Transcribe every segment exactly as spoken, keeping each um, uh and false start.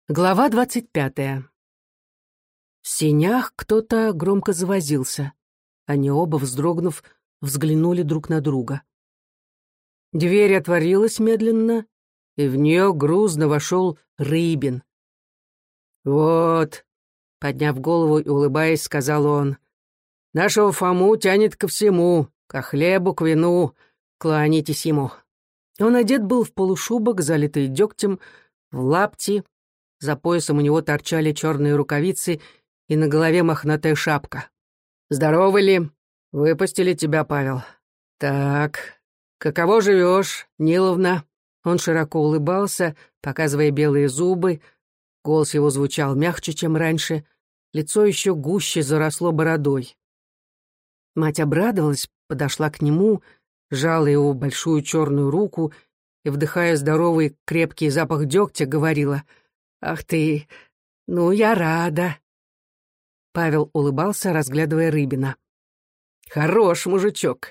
Глава двадцать пятая. В сенях кто-то громко завозился. Они оба, вздрогнув, взглянули друг на друга. Дверь отворилась медленно, и в нее грузно вошел Рыбин. «Вот», — подняв голову и улыбаясь, сказал он, — «нашего Фому тянет ко всему, ко хлебу, к вину, кланяйтесь ему». Он одет был в полушубок, залитый дегтем, в лапти. За поясом у него торчали черные рукавицы и на голове мохнатая шапка. «Здоровы ли? Выпустили тебя, Павел. Так, каково живешь, Ниловна?» Он широко улыбался, показывая белые зубы. Голос его звучал мягче, чем раньше. Лицо еще гуще заросло бородой. Мать обрадовалась, подошла к нему, сжала его большую черную руку и, вдыхая здоровый крепкий запах дегтя, говорила: «Ах ты, ну я рада». Павел улыбался, разглядывая Рыбина. «Хорош мужичок».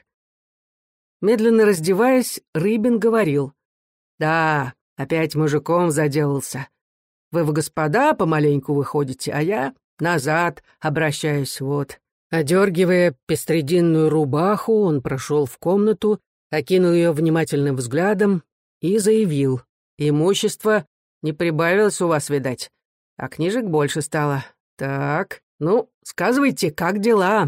Медленно раздеваясь, Рыбин говорил: «Да, опять мужиком заделался. Вы в господа помаленьку выходите, а я назад обращаюсь, вот». Одергивая пестрединную рубаху, он прошел в комнату, окинул ее внимательным взглядом и заявил: «Имущество не прибавилось у вас, видать, а книжек больше стало. Так, ну, сказывайте, как дела?»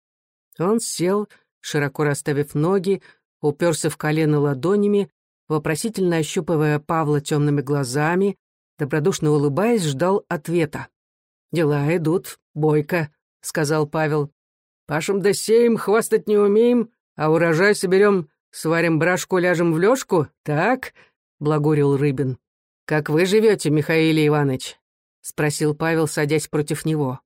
Он сел, широко расставив ноги, уперся в колено ладонями, вопросительно ощупывая Павла темными глазами, добродушно улыбаясь, ждал ответа. «Дела идут бойко», — сказал Павел. «Пашем да сеем, хвастать не умеем, а урожай соберем, сварим брашку, ляжем в лёжку, так?» — благурил Рыбин. «Как вы живете, Михаил Иванович?» — спросил Павел, садясь против него.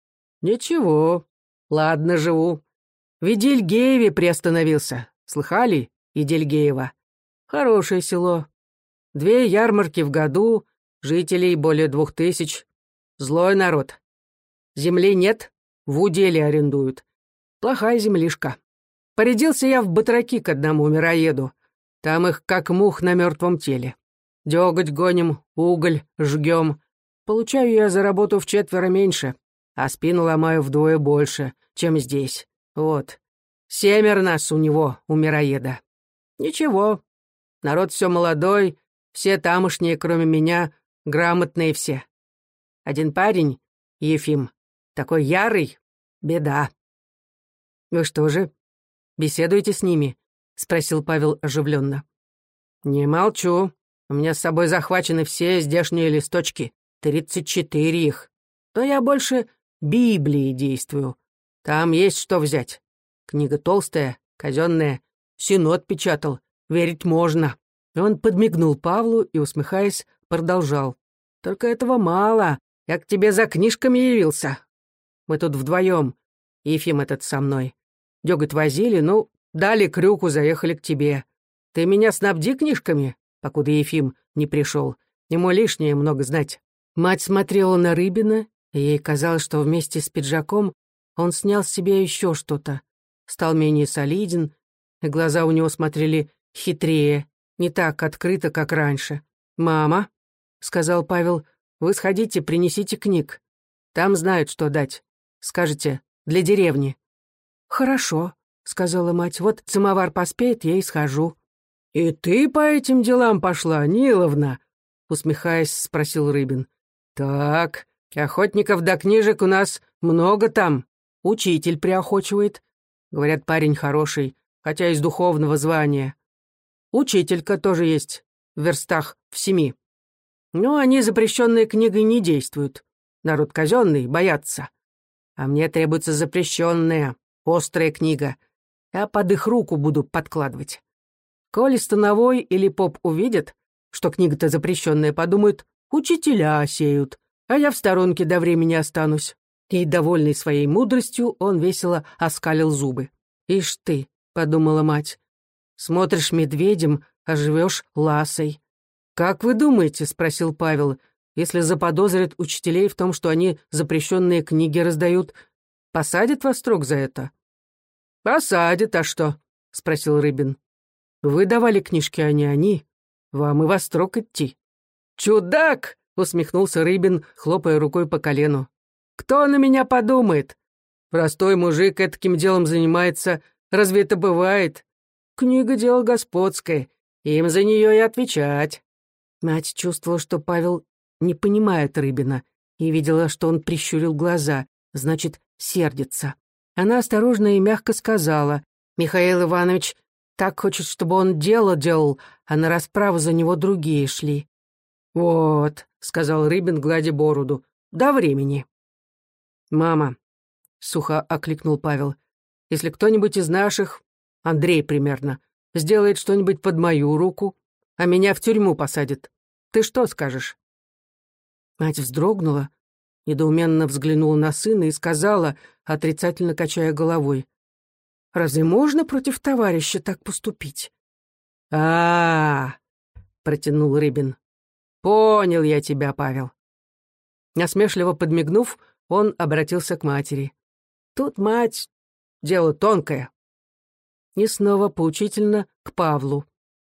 «Ничего, ладно живу. В Идельгееве приостановился. Слыхали, Идельгеево? Хорошее село. Две ярмарки в году, жителей более двух тысяч. Злой народ. Земли нет, в уделе арендуют. Плохая землишка. Порядился я в батраки к одному мироеду. Там их как мух на мертвом теле. Дёготь гоним, уголь жгем. Получаю я за работу вчетверо меньше, а спину ломаю вдвое больше, чем здесь. Вот. Семеро нас у него, у мироеда. Ничего. Народ все молодой, все тамошние, кроме меня, грамотные все. Один парень, Ефим, такой ярый, беда». «Вы что же, беседуете с ними?» — спросил Павел оживленно. «Не молчу. У меня с собой захвачены все здешние листочки, тридцать четыре их. Но я больше Библии действую. Там есть что взять. Книга толстая, казенная. Синод печатал. Верить можно». Он подмигнул Павлу и, усмехаясь, продолжал. «Только этого мало. Я к тебе за книжками явился. Мы тут вдвоем. Ефим этот со мной. Дёготь возили, ну, дали крюку, заехали к тебе. Ты меня снабди книжками, покуда Ефим не пришел. Ему лишнее много знать». Мать смотрела на Рыбина, и ей казалось, что вместе с пиджаком он снял с себя еще что-то. Стал менее солиден, и глаза у него смотрели хитрее, не так открыто, как раньше. «Мама», — сказал Павел, — «вы сходите, принесите книг. Там знают, что дать. Скажете, для деревни». «Хорошо», — сказала мать, — «вот самовар поспеет, я и схожу». «И ты по этим делам пошла, Ниловна?» — усмехаясь, спросил Рыбин. «Так, охотников до книжек у нас много там. Учитель приохочивает. Говорят, парень хороший, хотя из духовного звания. Учителька тоже есть, в верстах в семи. Но они запрещенной книгой не действуют. Народ казенный, боятся. А мне требуется запрещенная, острая книга. Я под их руку буду подкладывать. Коли становой или поп увидят, что книга-то запрещенная, подумают, учителя сеют, а я в сторонке до времени останусь». И, довольный своей мудростью, он весело оскалил зубы. «Ишь ты», — подумала мать, — «смотришь медведем, а живешь ласой». «Как вы думаете?» — спросил Павел. «Если заподозрят учителей в том, что они запрещенные книги раздают, посадят во строк за это?» «Посадят, а что?» — спросил Рыбин. «Вы давали книжки, а не они. Вам и во строк идти». «Чудак!» — усмехнулся Рыбин, хлопая рукой по колену. «Кто на меня подумает? Простой мужик этаким делом занимается. Разве это бывает? Книга — дело господское, им за нее и отвечать». Мать чувствовала, что Павел не понимает Рыбина, и видела, что он прищурил глаза, значит, сердится. Она осторожно и мягко сказала: «Михаил Иванович так хочет, чтобы он дело делал, а на расправу за него другие шли». «Вот», — сказал Рыбин, гладя бороду, — «до времени». «Мама», — сухо окликнул Павел, — «если кто-нибудь из наших, Андрей примерно, сделает что-нибудь под мою руку, а меня в тюрьму посадит, ты что скажешь?» Мать вздрогнула, недоуменно взглянула на сына и сказала, отрицательно качая головой: «Разве можно против товарища так поступить?» а, -а, -а протянул Рыбин. «Понял я тебя, Павел». Насмешливо подмигнув, он обратился к матери. «Тут, мать, дело тонкое». И снова поучительно к Павлу.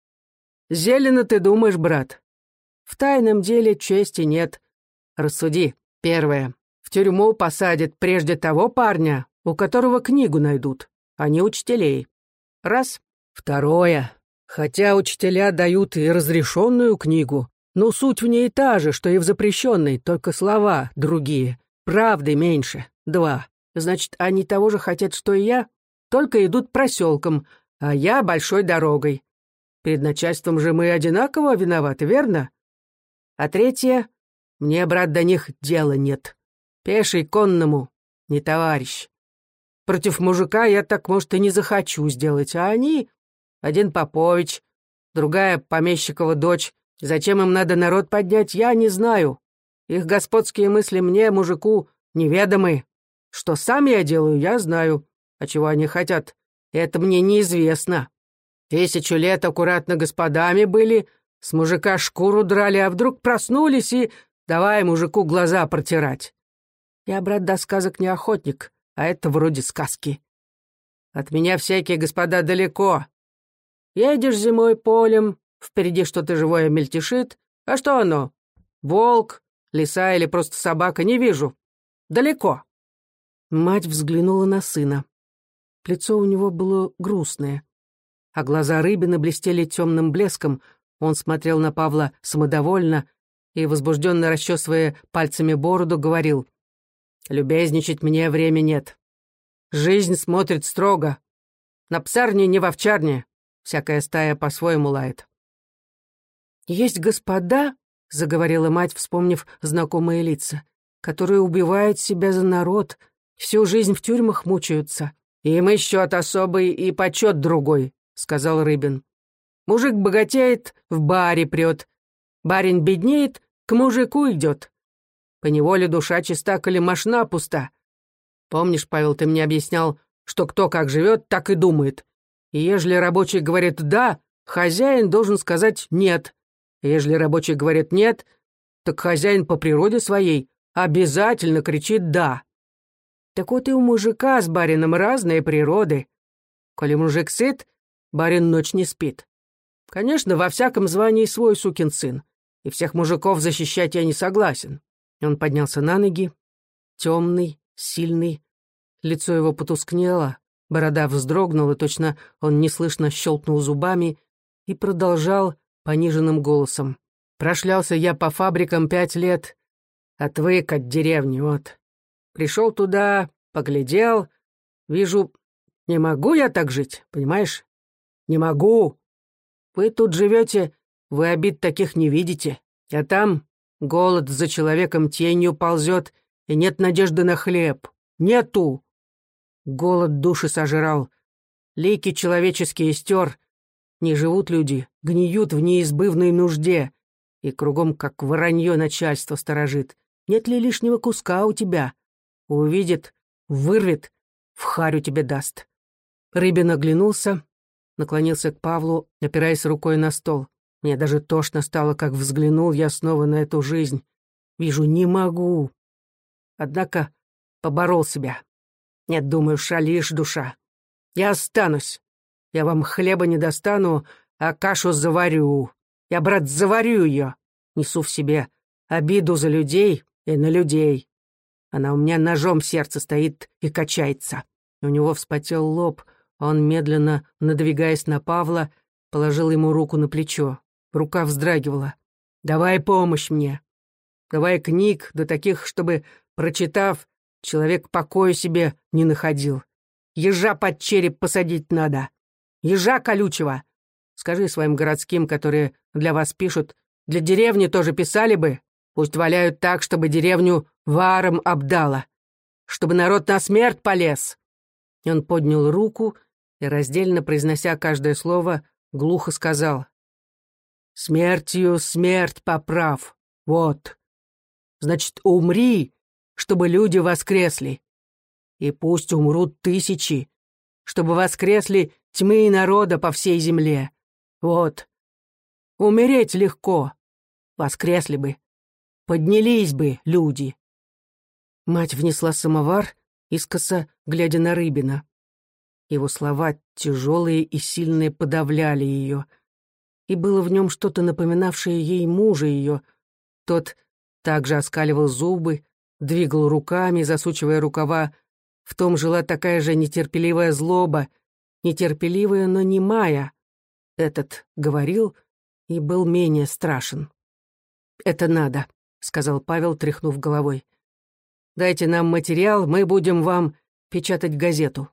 «Зелено ты думаешь, брат? В тайном деле чести нет. Рассуди. Первое. В тюрьму посадят прежде того парня, у которого книгу найдут, а не учителей. Раз. Второе. Хотя учителя дают и разрешенную книгу, но суть в ней та же, что и в запрещенной, только слова другие, правды меньше. Два. Значит, они того же хотят, что и я, только идут проселком, а я большой дорогой. Перед начальством же мы одинаково виноваты, верно? А третье. Мне, брат, до них дела нет. Пеший конному не товарищ. Против мужика я так, может, и не захочу сделать, а они... Один Попович, другая помещикова дочь. Зачем им надо народ поднять, я не знаю. Их господские мысли мне, мужику, неведомы. Что сам я делаю, я знаю. А чего они хотят, это мне неизвестно. Тысячу лет аккуратно господами были, с мужика шкуру драли, а вдруг проснулись и давай мужику глаза протирать. Я, брат, до сказок не охотник, а это вроде сказки. От меня всякие господа далеко. Едешь зимой полем, впереди что-то живое мельтешит, а что оно? Волк, лиса или просто собака, не вижу. Далеко. Мать взглянула на сына. Лицо у него было грустное, а глаза Рыбина блестели темным блеском. Он смотрел на Павла самодовольно и, возбужденно расчесывая пальцами бороду, говорил: «Любезничать мне времени нет. Жизнь смотрит строго. На псарне не в овчарне. Всякая стая по-своему лает». «Есть господа, — заговорила мать, вспомнив знакомые лица, — которые убивают себя за народ, всю жизнь в тюрьмах мучаются. Им и счет особый, и почет другой, — сказал Рыбин. Мужик богатеет, в баре прет. Барин беднеет, к мужику идет. Поневоле душа чиста, коли мошна пуста. Помнишь, Павел, ты мне объяснял, что кто как живет, так и думает. И ежели рабочий говорит «да», хозяин должен сказать «нет». И ежели рабочий говорит «нет», так хозяин по природе своей обязательно кричит «да». Так вот и у мужика с барином разные природы. Коли мужик сыт, барин ночь не спит. Конечно, во всяком звании свой сукин сын, и всех мужиков защищать я не согласен. Он поднялся на ноги, темный, сильный. Лицо его потускнело, борода вздрогнула, точно он неслышно щелкнул зубами и продолжал пониженным голосом. «Прошлялся я по фабрикам пять лет, отвык от деревни, вот. Пришел туда, поглядел, вижу, не могу я так жить, понимаешь? Не могу. Вы тут живете, вы обид таких не видите, а там голод за человеком тенью ползет, и нет надежды на хлеб. Нету. Голод души сожрал, лики человеческие стер. Не живут люди, гниют в неизбывной нужде, и кругом, как воронье, начальство сторожит. Нет ли лишнего куска у тебя? Увидит, вырвет, в харю тебе даст». Рыбин оглянулся, наклонился к Павлу, опираясь рукой на стол. Мне даже тошно стало, как взглянул я снова на эту жизнь. Вижу, не могу. Однако поборол себя. Нет, думаю, шалишь, душа. Я останусь. Я вам хлеба не достану, а кашу заварю. Я, брат, заварю ее. Несу в себе. обиду за людей и на людей. Она у меня ножом в сердце стоит и качается». У него вспотел лоб, а он, медленно надвигаясь на Павла, положил ему руку на плечо. Рука вздрагивала. «Давай помощь мне. Давай книг, да таких, чтобы, прочитав, человек покоя себе не находил. Ежа под череп посадить надо. Ежа колючего. Скажи своим городским, которые для вас пишут, для деревни тоже писали бы. Пусть валяют так, чтобы деревню варом обдало. Чтобы народ на смерть полез». И он поднял руку и, раздельно произнося каждое слово, глухо сказал: «Смертью смерть поправ. Вот. Значит, умри, чтобы люди воскресли. И пусть умрут тысячи, чтобы воскресли тьмы народа по всей земле. Вот. Умереть легко. Воскресли бы. Поднялись бы люди». Мать внесла самовар, искоса глядя на Рыбина. Его слова, тяжелые и сильные, подавляли ее. И было в нем что-то напоминавшее ей мужа ее. Тот также оскаливал зубы, двигал руками, засучивая рукава. В том жила такая же нетерпеливая злоба, нетерпеливая, но немая. Этот говорил и был менее страшен. «Это надо», — сказал Павел, тряхнув головой. «Дайте нам материал, мы будем вам печатать газету».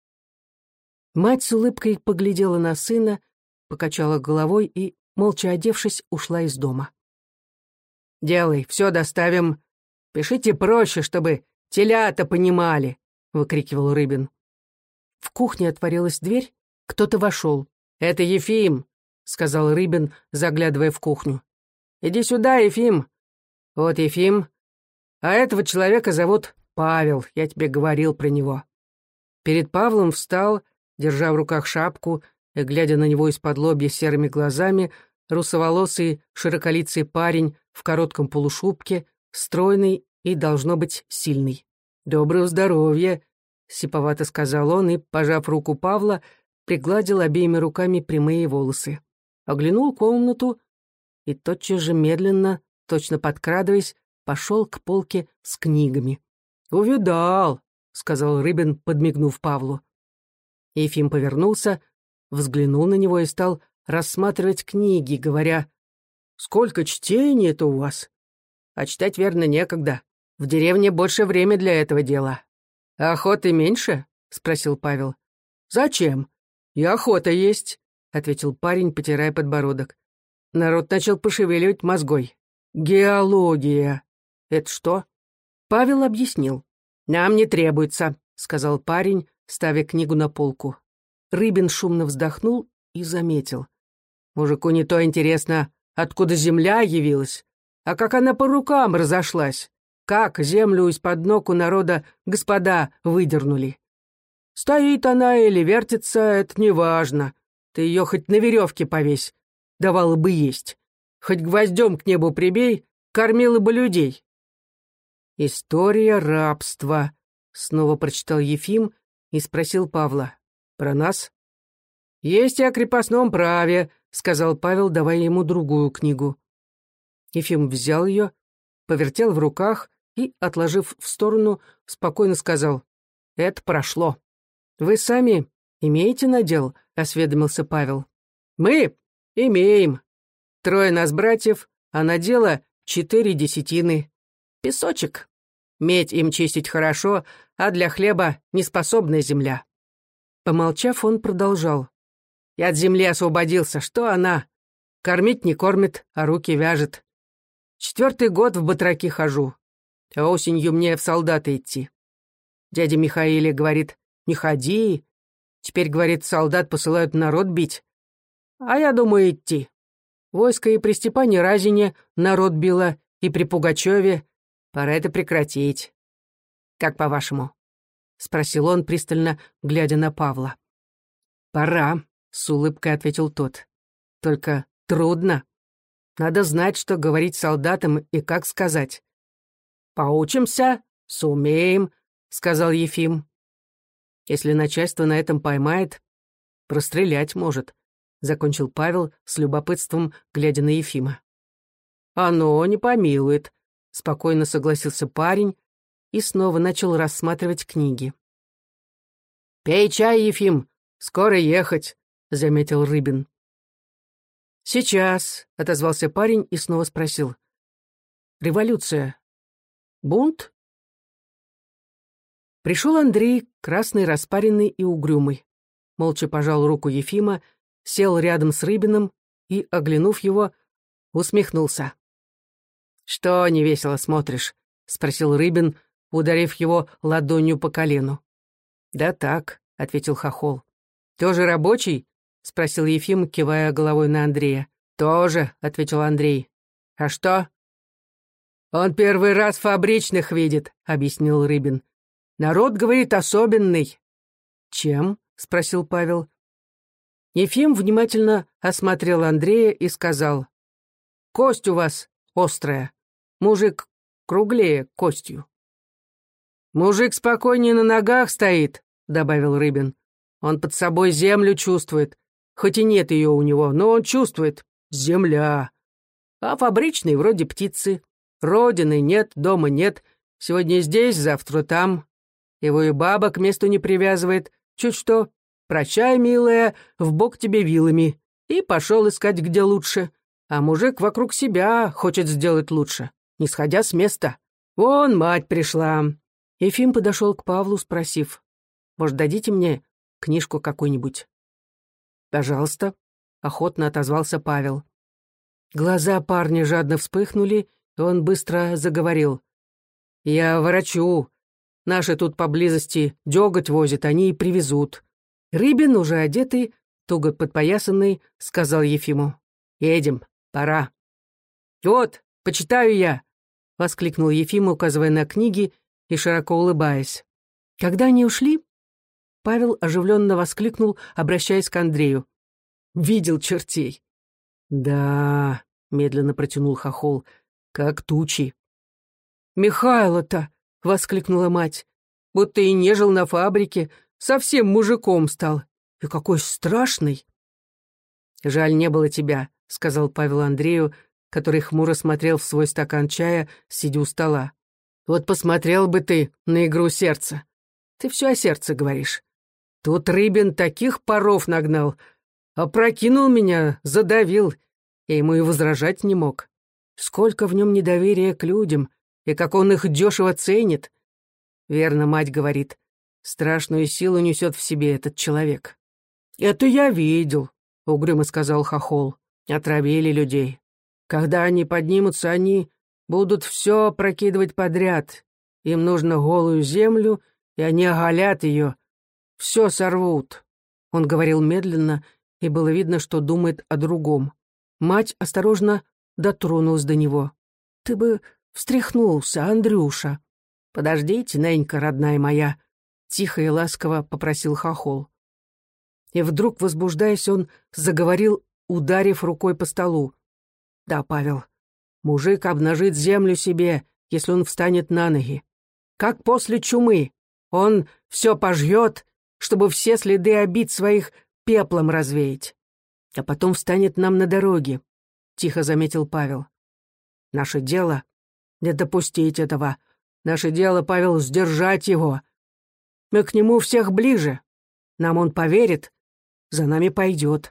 Мать с улыбкой поглядела на сына, покачала головой и, молча одевшись, ушла из дома. «Делай, все доставим. Пишите проще, чтобы телята понимали», — выкрикивал Рыбин. В кухне отворилась дверь, кто-то вошел. «Это Ефим», — сказал Рыбин, заглядывая в кухню. «Иди сюда, Ефим. Вот Ефим. А этого человека зовут Павел, я тебе говорил про него». Перед Павлом встал, держа в руках шапку и глядя на него из-под лобья серыми глазами, русоволосый, широколицый парень в коротком полушубке, стройный и, должно быть, сильный. «Доброго здоровья», — сиповато сказал он и, пожав руку Павла, пригладил обеими руками прямые волосы. Оглянул комнату и тотчас же медленно, точно подкрадываясь, пошел к полке с книгами. «Увидал», — сказал Рыбин, подмигнув Павлу. Ефим повернулся, взглянул на него и стал рассматривать книги, говоря: «Сколько чтения-то у вас! А читать, верно, некогда. В деревне больше времени для этого дела». «А охоты меньше?» — спросил Павел. «Зачем? И охота есть», — ответил парень, потирая подбородок. Народ начал пошевеливать мозгой. «Геология. Это что?» Павел объяснил. «Нам не требуется», — сказал парень, ставя книгу на полку. Рыбин шумно вздохнул и заметил. «Мужику не то интересно, откуда земля явилась, а как она по рукам разошлась, как землю из-под ног у народа господа выдернули. Стоит она или вертится, это неважно. Ты ее хоть на веревке повесь, давала бы есть. Хоть гвоздем к небу прибей, кормила бы людей». «История рабства», — снова прочитал Ефим и спросил Павла. «Про нас?» «Есть и о крепостном праве», — сказал Павел, давая ему другую книгу. Ефим взял ее, повертел в руках и, отложив в сторону, спокойно сказал: «Это прошло». «Вы сами имеете надел?» — осведомился Павел. «Мы имеем. Трое нас братьев, а надела четыре десятины. Песочек. Медь им чистить хорошо, а для хлеба неспособная земля». Помолчав, он продолжал. «Я от земли освободился. Что она? Кормить не кормит, а руки вяжет. Четвертый год в батраки хожу, а осенью мне в солдаты идти. Дядя Михаиле говорит: не ходи. Теперь, говорит, солдат посылают народ бить. А я думаю идти. Войско и при Степане Разине народ било, и при Пугачеве. Пора это прекратить. Как по-вашему?» — спросил он, пристально глядя на Павла. «Пора», — с улыбкой ответил тот. «Только трудно. Надо знать, что говорить солдатам и как сказать». «Поучимся, сумеем», — сказал Ефим. «Если начальство на этом поймает, прострелять может», — закончил Павел с любопытством, глядя на Ефима. «Оно не помилует», — спокойно согласился парень и снова начал рассматривать книги. «Пей чай, Ефим, скоро ехать», — заметил Рыбин. «Сейчас», — отозвался парень и снова спросил. «Революция. Бунт?» Пришел Андрей, красный, распаренный и угрюмый. Молча пожал руку Ефима, сел рядом с Рыбиным и, оглянув его, усмехнулся. «Что невесело смотришь?» — спросил Рыбин, ударив его ладонью по колену. «Да так», — ответил Хохол. «Тоже рабочий?» — спросил Ефим, кивая головой на Андрея. «Тоже», — ответил Андрей. «А что?» «Он первый раз фабричных видит», — объяснил Рыбин. «Народ, говорит, особенный». «Чем?» — спросил Павел. Ефим внимательно осмотрел Андрея и сказал. «Кость у вас острая. Мужик круглее костью». «Мужик спокойнее на ногах стоит», — добавил Рыбин. «Он под собой землю чувствует. Хоть и нет ее у него, но он чувствует. Земля. А фабричный вроде птицы. Родины нет, дома нет. Сегодня здесь, завтра там. Его и баба к месту не привязывает. Чуть что, прощай, милая, в бок тебе вилами. И пошел искать, где лучше. А мужик вокруг себя хочет сделать лучше, не сходя с места. Вон мать пришла». Ефим подошел к Павлу, спросив. «Может, дадите мне книжку какую-нибудь?» «Пожалуйста», — охотно отозвался Павел. Глаза парня жадно вспыхнули, и он быстро заговорил. «Я ворочу. Наши тут поблизости дёготь возят, они и привезут». Рыбин, уже одетый, туго подпоясанный, сказал Ефиму. «Едем, пора». «Вот, почитаю я», — воскликнул Ефим, указывая на книги и широко улыбаясь. Когда они ушли, Павел оживленно воскликнул, обращаясь к Андрею. «Видел чертей». «Да», — медленно протянул Хохол, — «как тучи». «Михайло-то», — воскликнула мать, — «будто и не жил на фабрике, совсем мужиком стал. И какой страшный». «Жаль, не было тебя», — сказал Павел Андрею, который хмуро смотрел в свой стакан чая, сидя у стола. «Вот посмотрел бы ты на игру сердца. Ты все о сердце говоришь. Тут Рыбин таких паров нагнал, опрокинул меня, задавил. Я ему и возражать не мог. Сколько в нем недоверия к людям, и как он их дешево ценит. Верно, мать говорит, страшную силу несет в себе этот человек». «Это я видел», — угрюмо сказал Хохол. «Отравили людей. Когда они поднимутся, они будут все прокидывать подряд. Им нужно голую землю, и они оголят ее. Все сорвут». Он говорил медленно, и было видно, что думает о другом. Мать осторожно дотронулась до него. «Ты бы встряхнулся, Андрюша». «Подождите, ненька, родная моя», — тихо и ласково попросил Хохол. И вдруг, возбуждаясь, он заговорил, ударив рукой по столу. «Да, Павел, мужик обнажит землю себе, если он встанет на ноги. Как после чумы. Он все пожжет, чтобы все следы обид своих пеплом развеять. А потом встанет нам на дороге», — тихо заметил Павел. «Наше дело — не допустить этого. Наше дело, Павел, сдержать его. Мы к нему всех ближе. Нам он поверит, за нами пойдет».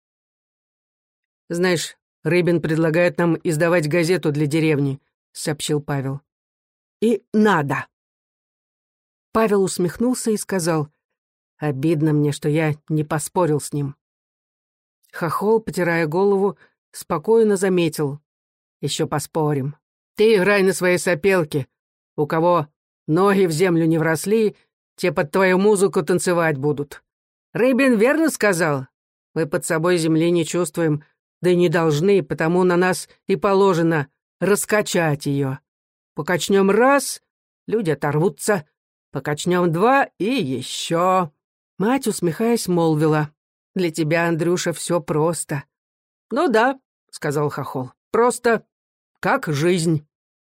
«Знаешь, Рыбин предлагает нам издавать газету для деревни», — сообщил Павел. «И надо». Павел усмехнулся и сказал, «Обидно мне, что я не поспорил с ним». Хохол, потирая голову, спокойно заметил, «Еще поспорим. Ты играй на своей сопелке. У кого ноги в землю не вросли, те под твою музыку танцевать будут. Рыбин верно сказал? Мы под собой земли не чувствуем, да и не должны, потому на нас и положено раскачать ее. Покачнем раз, люди оторвутся, покачнем два и еще». Мать, усмехаясь, молвила, «Для тебя, Андрюша, все просто». «Ну да», — сказал Хохол, — «просто как жизнь».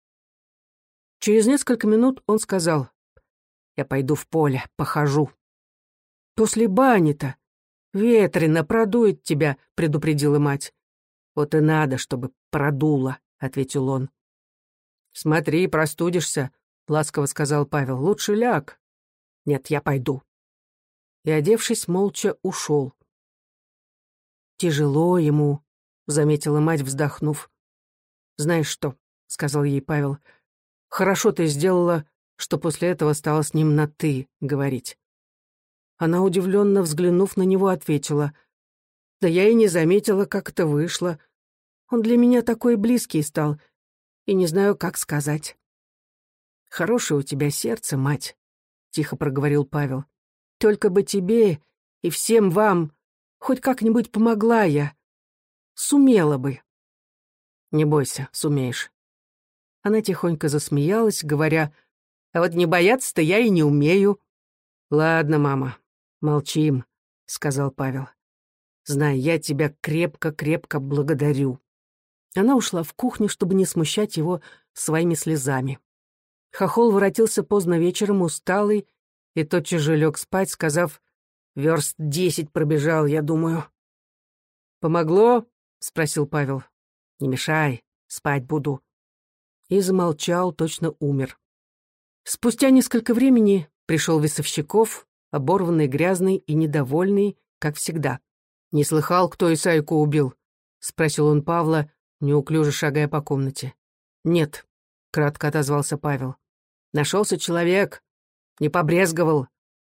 Через несколько минут он сказал, «Я пойду в поле, похожу». «После бани-то ветрено продует тебя», — предупредила мать. «Вот и надо, чтобы продуло», ответил он. «Смотри, простудишься», — ласково сказал Павел. «Лучше ляг». «Нет, я пойду». И, одевшись, молча ушел. «Тяжело ему», — заметила мать, вздохнув. «Знаешь что», — сказал ей Павел, — «хорошо ты сделала, что после этого стала с ним на «ты» говорить». Она, удивленно взглянув на него, ответила: «Да я и не заметила, как это вышло. Он для меня такой близкий стал, и не знаю, как сказать». «Хорошее у тебя сердце, мать», — тихо проговорил Павел. «Только бы тебе и всем вам хоть как-нибудь помогла я. Сумела бы». «Не бойся, сумеешь». Она тихонько засмеялась, говоря: «А вот не бояться-то я и не умею». «Ладно, мама, молчим», — сказал Павел. «Знай, я тебя крепко-крепко благодарю». Она ушла в кухню, чтобы не смущать его своими слезами. Хохол воротился поздно вечером, усталый, и тотчас же лег спать, сказав: «Верст десять пробежал, я думаю». «Помогло?» — спросил Павел. «Не мешай, спать буду». И замолчал, точно умер. Спустя несколько времени пришел Весовщиков, оборванный, грязный и недовольный, как всегда. «Не слыхал, кто Исайку убил?» — спросил он Павла, неуклюже шагая по комнате. «Нет», — кратко отозвался Павел. «Нашелся человек, не побрезговал.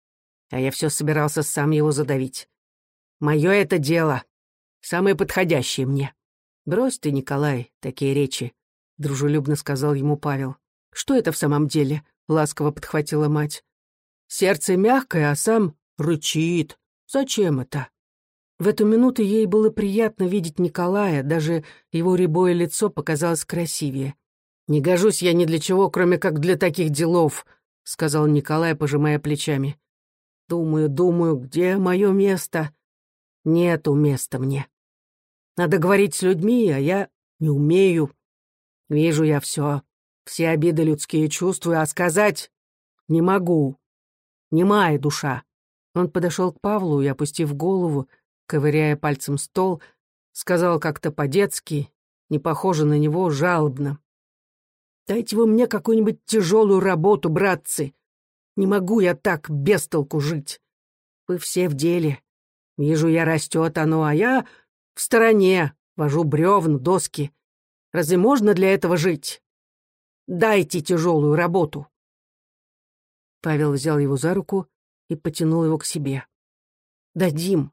А я все собирался сам его задавить. Мое это дело, самое подходящее мне». «Брось ты, Николай, такие речи», — дружелюбно сказал ему Павел. «Что это в самом деле?» — ласково подхватила мать. «Сердце мягкое, а сам рычит. Зачем это?» В эту минуту ей было приятно видеть Николая, даже его рябое лицо показалось красивее. «Не гожусь я ни для чего, кроме как для таких делов», — сказал Николай, пожимая плечами. «Думаю, думаю, где мое место? Нету места мне. Надо говорить с людьми, а я не умею. Вижу я все, все обиды людские чувствую, а сказать не могу. Немая душа». Он подошел к Павлу и, опустив голову, ковыряя пальцем стол, сказал как-то по-детски, не похоже на него, жалобно: «Дайте вы мне какую-нибудь тяжелую работу, братцы. Не могу я так без толку жить. Вы все в деле. Вижу я, растет оно, а я в стороне, вожу бревна, доски. Разве можно для этого жить? Дайте тяжелую работу». Павел взял его за руку и потянул его к себе. «Дадим».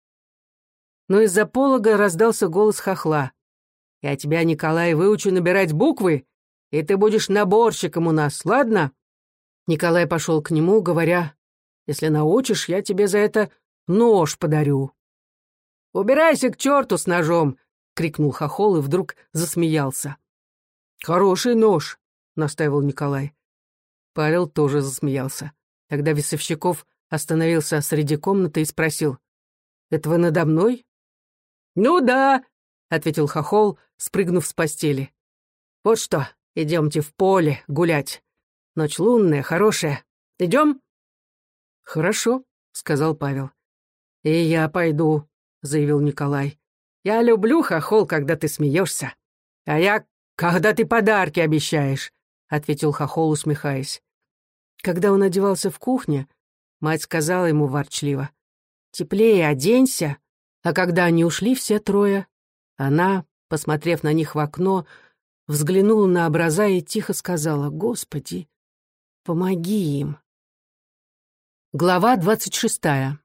Но из-за полога раздался голос хохла. «Я тебя, Николай, выучу набирать буквы, и ты будешь наборщиком у нас, ладно?» Николай пошел к нему, говоря: «Если научишь, я тебе за это нож подарю». «Убирайся к черту с ножом!» — крикнул хохол и вдруг засмеялся. «Хороший нож!» — настаивал Николай. Павел тоже засмеялся. Тогда Весовщиков остановился среди комнаты и спросил: «Это вы надо мной?» «Ну да», — ответил хохол, спрыгнув с постели. «Вот что, идемте в поле гулять. Ночь лунная, хорошая. Идем?» «Хорошо», — сказал Павел. «И я пойду», — заявил Николай. «Я люблю, хохол, когда ты смеешься. А я, когда ты подарки обещаешь», — ответил хохол, усмехаясь. Когда он одевался в кухне, мать сказала ему ворчливо: «Теплее оденься». А когда они ушли все трое, она, посмотрев на них в окно, взглянула на образа и тихо сказала: «Господи, помоги им». Глава двадцать шестая.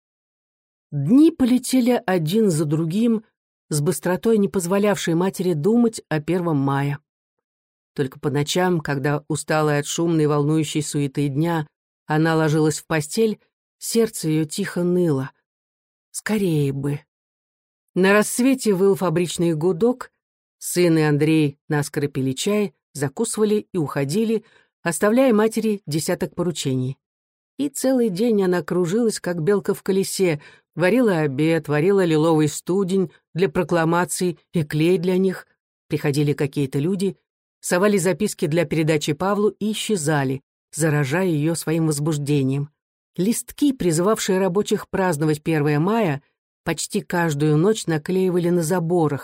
Дни полетели один за другим, с быстротой, не позволявшей матери думать о первом мая. Только по ночам, когда, усталая от шумной волнующей суеты дня, она ложилась в постель, сердце ее тихо ныло. Скорее бы. На рассвете выл фабричный гудок, сын и Андрей наскоро пили чай, закусывали и уходили, оставляя матери десяток поручений. И целый день она кружилась, как белка в колесе, варила обед, варила лиловый студень для прокламаций и клей для них. Приходили какие-то люди, совали записки для передачи Павлу и исчезали, заражая ее своим возбуждением. Листки, призывавшие рабочих праздновать первое мая, почти каждую ночь наклеивали на заборах,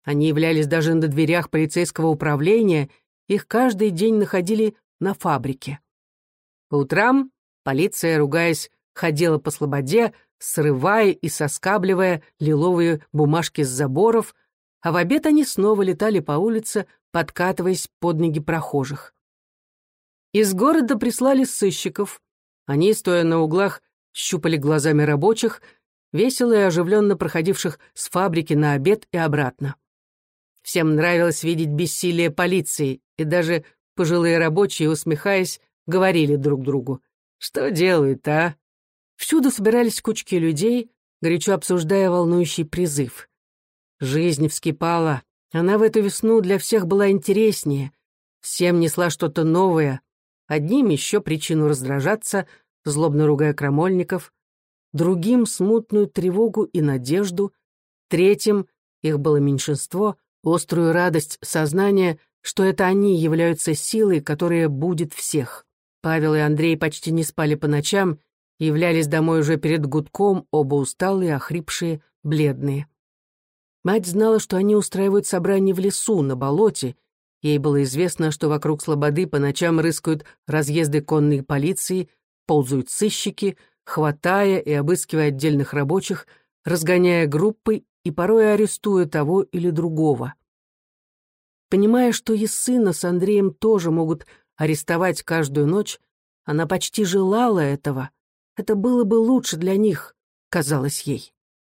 Они являлись даже на дверях полицейского управления, их каждый день находили на фабрике. По утрам полиция, ругаясь, ходила по слободе, срывая и соскабливая лиловые бумажки с заборов, а в обед они снова летали по улице, подкатываясь под ноги прохожих. Из города прислали сыщиков. Они, стоя на углах, щупали глазами рабочих, весело и оживленно проходивших с фабрики на обед и обратно. Всем нравилось видеть бессилие полиции, и даже пожилые рабочие, усмехаясь, говорили друг другу: «Что делают, а?» Всюду собирались кучки людей, горячо обсуждая волнующий призыв. Жизнь вскипала, она в эту весну для всех была интереснее, всем несла что-то новое, одним еще причину раздражаться, злобно ругая крамольников, другим — смутную тревогу и надежду, третьим, их было меньшинство, острую радость сознания, что это они являются силой, которая будет всех. Павел и Андрей почти не спали по ночам, являлись домой уже перед гудком, оба усталые, охрипшие, бледные. Мать знала, что они устраивают собрание в лесу, на болоте. Ей было известно, что вокруг слободы по ночам рыскают разъезды конной полиции, ползают сыщики, хватая и обыскивая отдельных рабочих, разгоняя группы и порой арестуя того или другого. Понимая, что и сына с Андреем тоже могут арестовать каждую ночь, она почти желала этого. Это было бы лучше для них, казалось ей.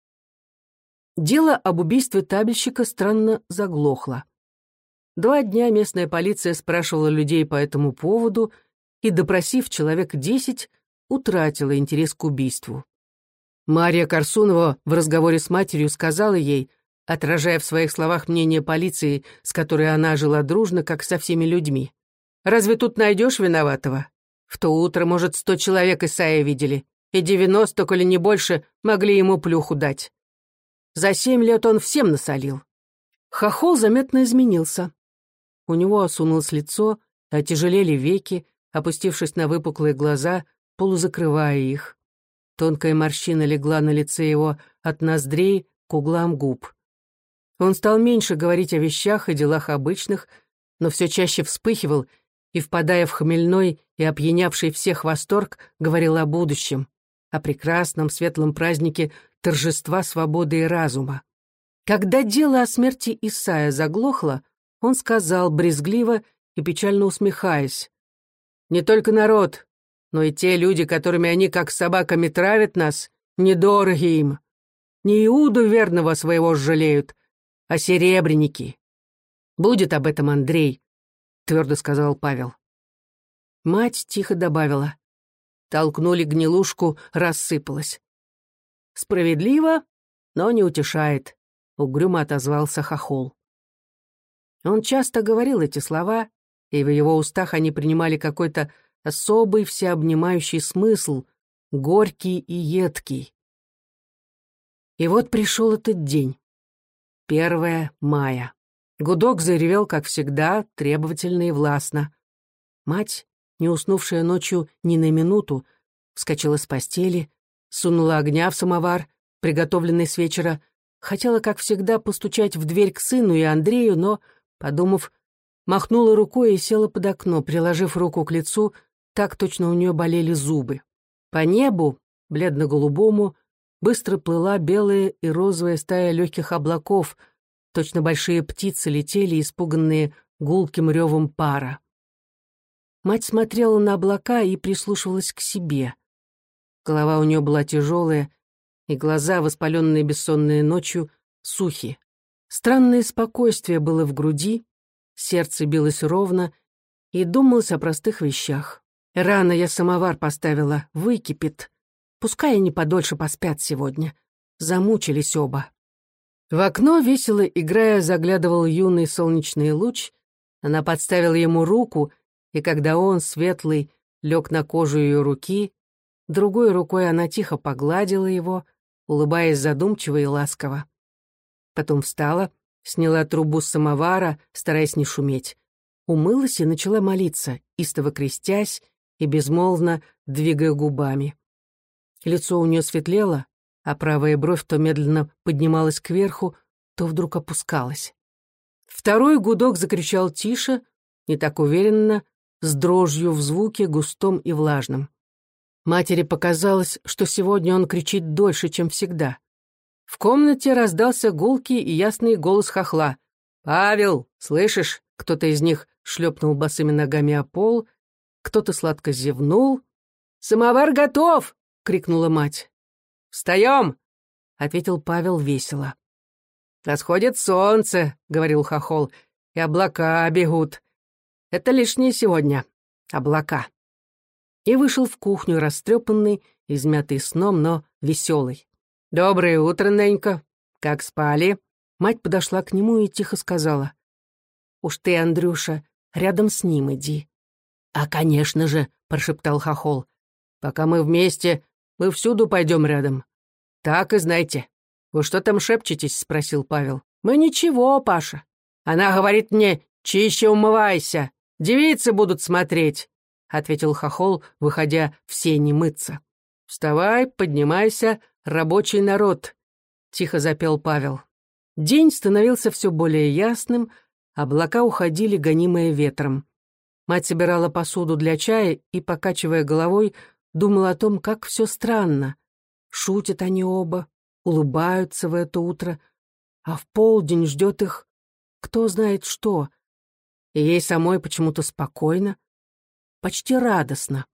Дело об убийстве табельщика странно заглохло. Два дня местная полиция спрашивала людей по этому поводу и, допросив человек десять, утратила интерес к убийству. Мария Корсунова в разговоре с матерью сказала ей, отражая в своих словах мнение полиции, с которой она жила дружно, как со всеми людьми: «Разве тут найдешь виноватого? В то утро, может, сто человек Исаия видели, и девяносто, коли не больше, могли ему плюху дать. За семь лет он всем насолил». Хохол заметно изменился. У него осунулось лицо, отяжелели веки, опустившись на выпуклые глаза, полузакрывая их. Тонкая морщина легла на лице его от ноздрей к углам губ. Он стал меньше говорить о вещах и делах обычных, но все чаще вспыхивал и, впадая в хмельной и опьянявший всех восторг, говорил о будущем, о прекрасном светлом празднике торжества свободы и разума. Когда дело о смерти Исая заглохло, он сказал, брезгливо и печально усмехаясь: «Не только народ, но и те люди, которыми они как собаками травят нас, недороги им. Не Иуду верного своего жалеют, а серебряники. Будет об этом Андрей», — твердо сказал Павел. Мать тихо добавила: «Толкнули гнилушку, рассыпалась». «Справедливо, но не утешает», — угрюмо отозвался Хохол. Он часто говорил эти слова, и в его устах они принимали какой-то особый всеобнимающий смысл, горький и едкий. И вот пришел этот день. Первое мая. Гудок заревел, как всегда, требовательно и властно. Мать, не уснувшая ночью ни на минуту, вскочила с постели, сунула огня в самовар, приготовленный с вечера, хотела, как всегда, постучать в дверь к сыну и Андрею, но, подумав, махнула рукой и села под окно, приложив руку к лицу, так точно у нее болели зубы. По небу, бледно-голубому, быстро плыла белая и розовая стая легких облаков, точно большие птицы летели, испуганные гулким ревом пара. Мать смотрела на облака и прислушивалась к себе. Голова у нее была тяжелая, и глаза, воспаленные бессонной ночью, сухи. Странное спокойствие было в груди, сердце билось ровно, и думалось о простых вещах. Рано я самовар поставила, выкипит. Пускай они подольше поспят сегодня. Замучились оба. В окно, весело играя, заглядывал юный солнечный луч. Она подставила ему руку, и когда он, светлый, лег на кожу ее руки, другой рукой она тихо погладила его, улыбаясь задумчиво и ласково. Потом встала, сняла трубу с самовара, стараясь не шуметь, умылась и начала молиться, истово крестясь и безмолвно двигая губами. Лицо у нее светлело, а правая бровь то медленно поднималась кверху, то вдруг опускалась. Второй гудок закричал тише, не так уверенно, с дрожью в звуке, густом и влажном. Матери показалось, что сегодня он кричит дольше, чем всегда. В комнате раздался гулкий и ясный голос хохла. «Павел, слышишь?» Кто-то из них шлепнул босыми ногами о пол, кто-то сладко зевнул. «Самовар готов!» — крикнула мать. «Встаем!» — ответил Павел весело. «Восходит солнце», — говорил хохол, — «и облака бегут. Это лишнее сегодня. Облака». И вышел в кухню, растрепанный, измятый сном, но веселый. «Доброе утро, Ненька. Как спали?» Мать подошла к нему и тихо сказала. «Уж ты, Андрюша, рядом с ним иди». «А, конечно же», — прошептал хохол, — «пока мы вместе, мы всюду пойдем рядом. Так и знайте». «Вы что там шепчетесь?» — спросил Павел. «Мы ничего, Паша. Она говорит мне, чище умывайся, девицы будут смотреть», — ответил хохол, выходя в сени мыться. «Вставай, поднимайся, рабочий народ», — тихо запел Павел. День становился все более ясным, облака уходили, гонимые ветром. Мать собирала посуду для чая и, покачивая головой, думала о том, как все странно. Шутят они оба, улыбаются в это утро, а в полдень ждет их кто знает что. И ей самой почему-то спокойно, почти радостно.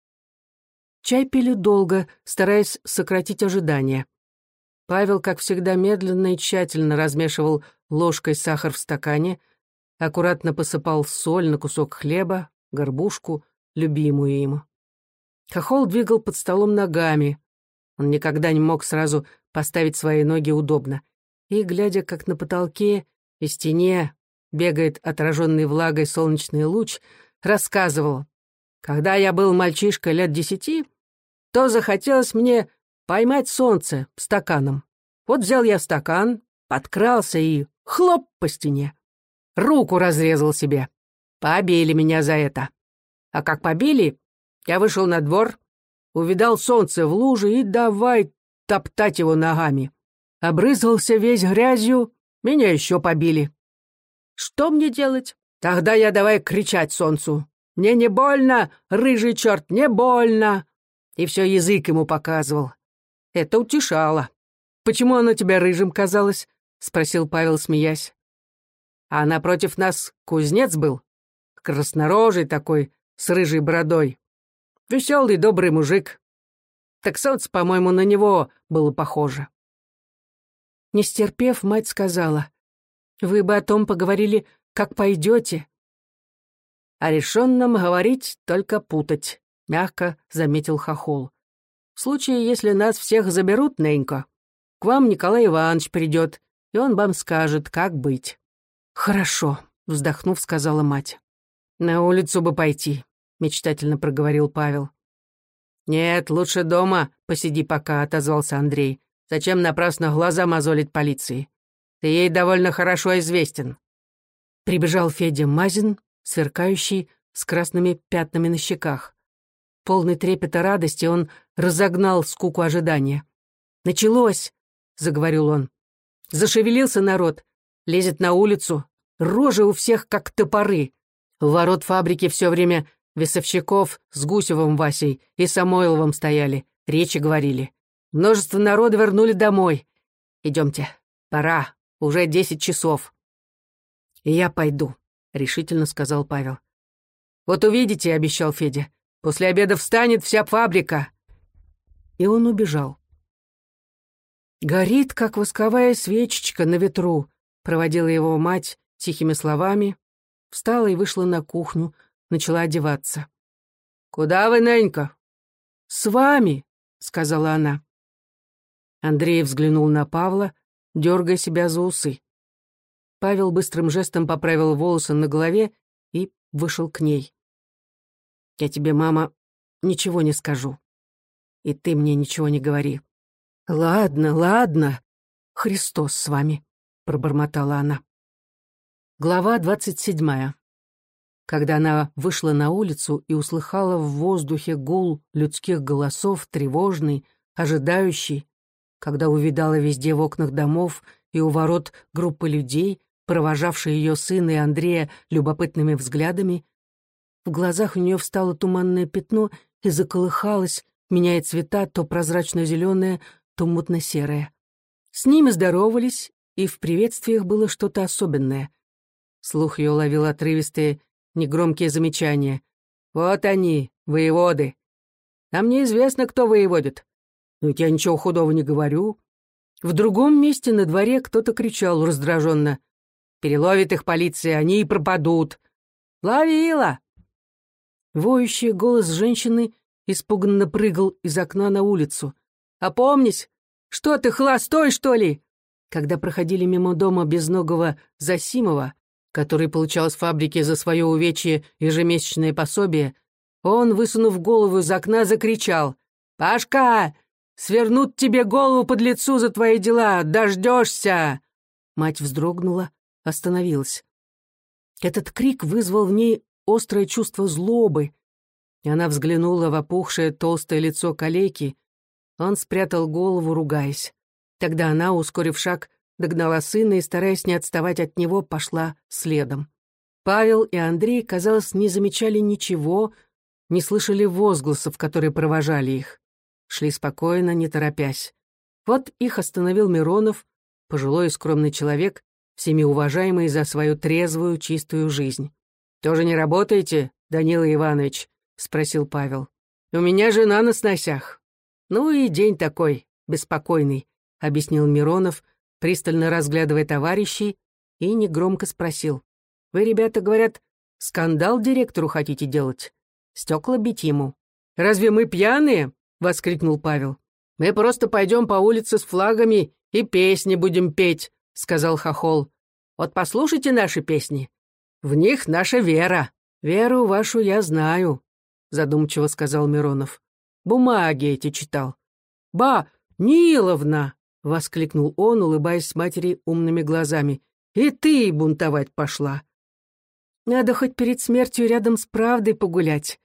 Чай пили долго, стараясь сократить ожидания. Павел, как всегда, медленно и тщательно размешивал ложкой сахар в стакане, аккуратно посыпал соль на кусок хлеба, горбушку, любимую ему. Хохол двигал под столом ногами. Он никогда не мог сразу поставить свои ноги удобно. И, глядя, как на потолке и стене бегает отраженный влагой солнечный луч, рассказывал: «Когда я был мальчишкой лет десяти, то захотелось мне поймать солнце стаканом. Вот взял я стакан, подкрался и хлоп по стене. Руку разрезал себе. Побили меня за это. А как побили, я вышел на двор, увидал солнце в луже и давай топтать его ногами. Обрызгался весь грязью, меня еще побили. Что мне делать? Тогда я давай кричать солнцу: «Мне не больно, рыжий черт, не больно!» И все язык ему показывал. Это утешало. «Почему оно тебе рыжим казалось?» — спросил Павел, смеясь. А напротив нас кузнец был, краснорожий такой, с рыжей бородой. Веселый, добрый мужик. Так солнце, по-моему, на него было похоже. Не стерпев, мать сказала: «Вы бы о том поговорили, как пойдете». «О решенном говорить, только путать», — мягко заметил хохол. «В случае, если нас всех заберут, Ненька, к вам Николай Иванович придет, и он вам скажет, как быть». «Хорошо», — вздохнув, сказала мать. «На улицу бы пойти», — мечтательно проговорил Павел. «Нет, лучше дома посиди пока», — отозвался Андрей. «Зачем напрасно глаза мозолить полиции? Ты ей довольно хорошо известен». Прибежал Федя Мазин, сверкающий, с красными пятнами на щеках. Полный трепета радости, он разогнал скуку ожидания. «Началось!» — заговорил он. «Зашевелился народ, лезет на улицу, рожи у всех как топоры. У ворот фабрики все время весовщиков с Гусевым Васей и Самойловым стояли, речи говорили. Множество народа вернули домой. Идемте, пора, уже десять часов». «И я пойду», — решительно сказал Павел. «Вот увидите», — обещал Федя, — «после обеда встанет вся фабрика». И он убежал. «Горит, как восковая свечечка на ветру», — проводила его мать тихими словами, встала и вышла на кухню, начала одеваться. «Куда вы, Ненька?» «С вами», — сказала она. Андрей взглянул на Павла, дергая себя за усы. Павел быстрым жестом поправил волосы на голове и вышел к ней. «Я тебе, мама, ничего не скажу. И ты мне ничего не говори». «Ладно, ладно, Христос с вами», — пробормотала она. Глава двадцать седьмая. Когда она вышла на улицу и услыхала в воздухе гул людских голосов, тревожный, ожидающий, когда увидала везде в окнах домов и у ворот группы людей, провожавший ее сына и Андрея любопытными взглядами. В глазах у нее встало туманное пятно и заколыхалось, меняя цвета, то прозрачно-зеленое, то мутно-серое. С ними здоровались, и в приветствиях было что-то особенное. Слух ее ловил отрывистые, негромкие замечания. «Вот они, воеводы! Нам неизвестно, кто воеводит. Но ведь я ничего худого не говорю». В другом месте на дворе кто-то кричал раздраженно. «Переловит их полиция, они и пропадут». «Ловила!» Воющий голос женщины испуганно прыгал из окна на улицу. «Опомнись! Что ты, холостой, что ли?» Когда проходили мимо дома безногого Засимова, который получал с фабрики за свое увечье ежемесячное пособие, он, высунув голову из окна, закричал: «Пашка, свернут тебе голову под лицу за твои дела, дождешься!» Мать вздрогнула, остановилась. Этот крик вызвал в ней острое чувство злобы, и она взглянула в опухшее толстое лицо калеки. Он спрятал голову, ругаясь. Тогда она, ускорив шаг, догнала сына и, стараясь не отставать от него, пошла следом. Павел и Андрей, казалось, не замечали ничего, не слышали возгласов, которые провожали их. Шли спокойно, не торопясь. Вот их остановил Миронов, пожилой и скромный человек, всеми уважаемый за свою трезвую, чистую жизнь. «Тоже не работаете, Данила Иванович?» — спросил Павел. «У меня жена на сносях». «Ну и день такой, беспокойный», — объяснил Миронов, пристально разглядывая товарищей, и негромко спросил. «Вы, ребята, говорят, скандал директору хотите делать? Стекла бить ему?» «Разве мы пьяные?» — воскликнул Павел. «Мы просто пойдем по улице с флагами и песни будем петь», — сказал Хохол. «Вот послушайте наши песни. В них наша вера». «Веру вашу я знаю», — задумчиво сказал Миронов. «Бумаги эти читал». «Ба, Ниловна!» — воскликнул он, улыбаясь матери умными глазами. «И ты бунтовать пошла!» «Надо хоть перед смертью рядом с правдой погулять».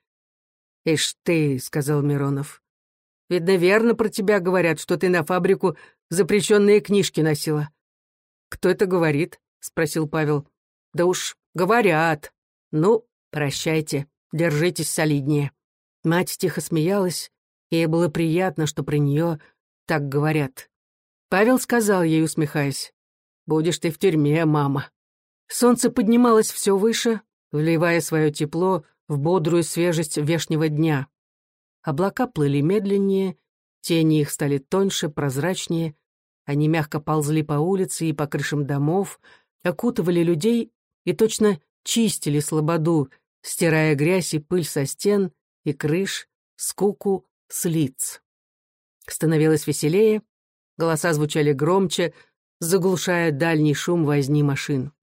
«Ишь ты», — сказал Миронов. «Видно, верно про тебя говорят, что ты на фабрику запрещенные книжки носила». «Кто это говорит?» — спросил Павел. «Да уж говорят. Ну, прощайте, держитесь солиднее». Мать тихо смеялась, и ей было приятно, что про нее так говорят. Павел сказал ей, усмехаясь: «Будешь ты в тюрьме, мама». Солнце поднималось все выше, вливая свое тепло в бодрую свежесть вешнего дня. Облака плыли медленнее, тени их стали тоньше, прозрачнее, они мягко ползли по улице и по крышам домов, окутывали людей и точно чистили слободу, стирая грязь и пыль со стен и крыш, скуку с лиц. Становилось веселее, голоса звучали громче, заглушая дальний шум возни машин.